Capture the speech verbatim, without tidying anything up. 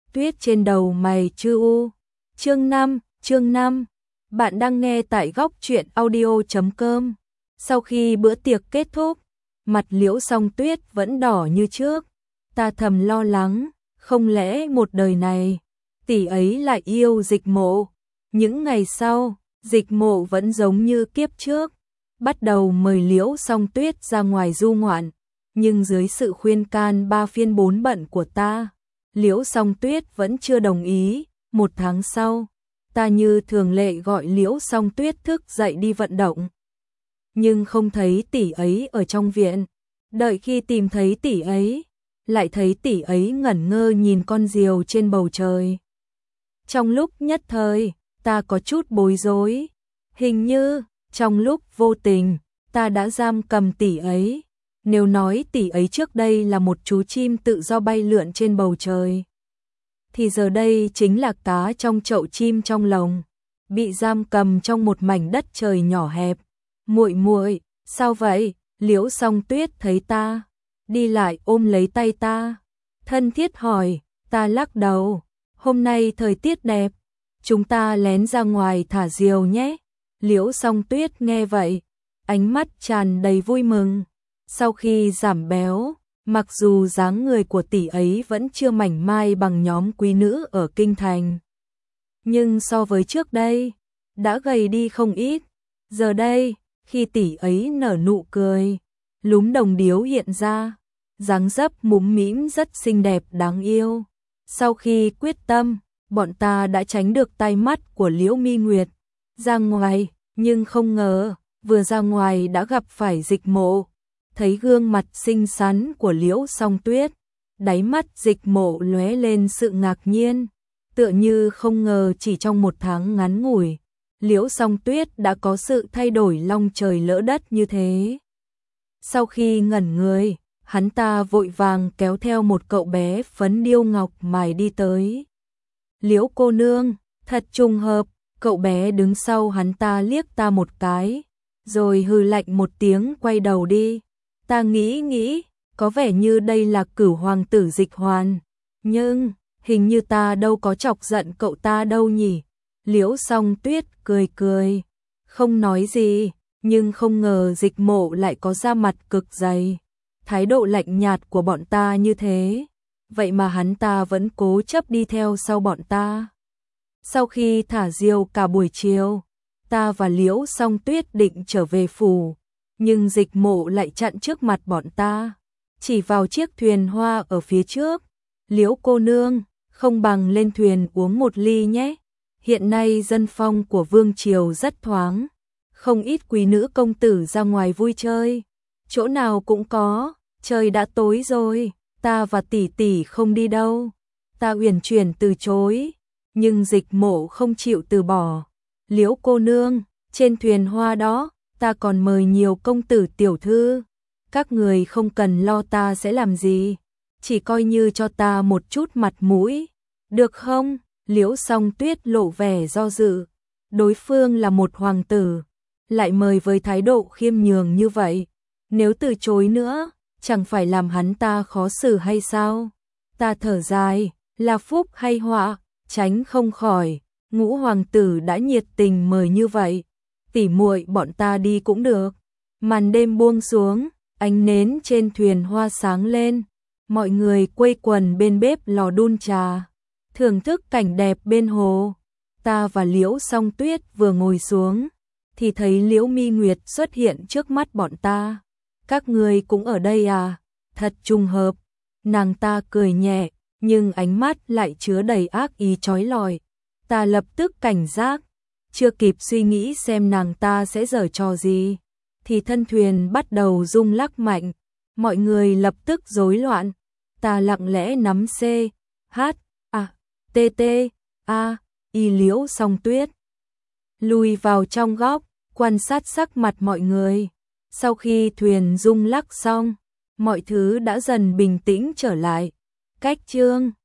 tuyết trên đầu mày chư u. Chương năm, chương năm. Bạn đang nghe tại góc truyện audio chấm com. Sau khi bữa tiệc kết thúc, mặt Liễu Song Tuyết vẫn đỏ như trước. Ta thầm lo lắng, không lẽ một đời này tỷ ấy lại yêu Dịch Mộ. Những ngày sau, Dịch Mộ vẫn giống như kiếp trước, bắt đầu mời Liễu Song Tuyết ra ngoài du ngoạn, nhưng dưới sự khuyên can ba phiên bốn bận của ta, Liễu Song Tuyết vẫn chưa đồng ý. Một tháng sau, ta như thường lệ gọi Liễu Song Tuyết thức dậy đi vận động, nhưng không thấy tỷ ấy ở trong viện. Đợi khi tìm thấy tỷ ấy, lại thấy tỷ ấy ngẩn ngơ nhìn con diều trên bầu trời. Trong lúc nhất thời, ta có chút bối rối, hình như trong lúc vô tình, ta đã giam cầm tỷ ấy. Nếu nói tỷ ấy trước đây là một chú chim tự do bay lượn trên bầu trời, thì giờ đây chính là cá trong chậu chim trong lồng, bị giam cầm trong một mảnh đất trời nhỏ hẹp. Muội muội, sao vậy? Liễu Song Tuyết thấy ta đi lại ôm lấy tay ta, thân thiết hỏi. Ta lắc đầu, hôm nay thời tiết đẹp, chúng ta lén ra ngoài thả diều nhé. Liễu Song Tuyết nghe vậy, ánh mắt tràn đầy vui mừng. Sau khi giảm béo, mặc dù dáng người của tỷ ấy vẫn chưa mảnh mai bằng nhóm quý nữ ở kinh thành, nhưng so với trước đây, đã gầy đi không ít. Giờ đây, khi tỷ ấy nở nụ cười, lúm đồng điếu hiện ra, dáng dấp mũm mĩm rất xinh đẹp đáng yêu. Sau khi quyết tâm, bọn ta đã tránh được tai mắt của Liễu Mi Nguyệt, ra ngoài, nhưng không ngờ, vừa ra ngoài đã gặp phải Dịch Mộ. Thấy gương mặt xinh xắn của Liễu Song Tuyết, đáy mắt Dịch Mộ lóe lên sự ngạc nhiên, tựa như không ngờ chỉ trong một tháng ngắn ngủi, Liễu Song Tuyết đã có sự thay đổi long trời lỡ đất như thế. Sau khi ngẩn người, hắn ta vội vàng kéo theo một cậu bé phấn điêu ngọc mài đi tới. Liễu cô nương, thật trùng hợp. Cậu bé đứng sau hắn ta liếc ta một cái, rồi hừ lạnh một tiếng quay đầu đi. Ta nghĩ nghĩ, có vẻ như đây là Cửu hoàng tử Dịch Hoàn, nhưng hình như ta đâu có chọc giận cậu ta đâu nhỉ. Liễu Song Tuyết cười cười, không nói gì, nhưng không ngờ Dịch Mộ lại có da mặt cực dày, thái độ lạnh nhạt của bọn ta như thế, vậy mà hắn ta vẫn cố chấp đi theo sau bọn ta. Sau khi thả diều cả buổi chiều, ta và Liễu Song Tuyết định trở về phủ, nhưng Dịch Mộ lại chặn trước mặt bọn ta, chỉ vào chiếc thuyền hoa ở phía trước. Liễu cô nương, không bằng lên thuyền uống một ly nhé. Hiện nay dân phong của vương triều rất thoáng, không ít quý nữ công tử ra ngoài vui chơi, chỗ nào cũng có. Trời đã tối rồi, ta và tỷ tỷ không đi đâu. Ta uyển chuyển từ chối, nhưng Dịch Mộ không chịu từ bỏ. Liễu cô nương, trên thuyền hoa đó, ta còn mời nhiều công tử tiểu thư, các người không cần lo ta sẽ làm gì, chỉ coi như cho ta một chút mặt mũi, được không? Liễu Song Tuyết lộ vẻ do dự, đối phương là một hoàng tử, lại mời với thái độ khiêm nhường như vậy, nếu từ chối nữa, chẳng phải làm hắn ta khó xử hay sao? Ta thở dài, là phúc hay họa, tránh không khỏi. Ngũ hoàng tử đã nhiệt tình mời như vậy, tỉ muội bọn ta đi cũng được. Màn đêm buông xuống, ánh nến trên thuyền hoa sáng lên, mọi người quây quần bên bếp lò đun trà, thưởng thức cảnh đẹp bên hồ. Ta và Liễu Song Tuyết vừa ngồi xuống, thì thấy Liễu Mi Nguyệt xuất hiện trước mắt bọn ta. Các người cũng ở đây à? Thật trùng hợp. Nàng ta cười nhẹ, nhưng ánh mắt lại chứa đầy ác ý chói lọi. Ta lập tức cảnh giác, chưa kịp suy nghĩ xem nàng ta sẽ giở trò gì, thì thân thuyền bắt đầu rung lắc mạnh, mọi người lập tức rối loạn. Ta lặng lẽ nắm C, H, A, T, T, A, Y Liễu Song Tuyết, lùi vào trong góc, quan sát sắc mặt mọi người. Sau khi thuyền rung lắc xong, mọi thứ đã dần bình tĩnh trở lại. Cách chương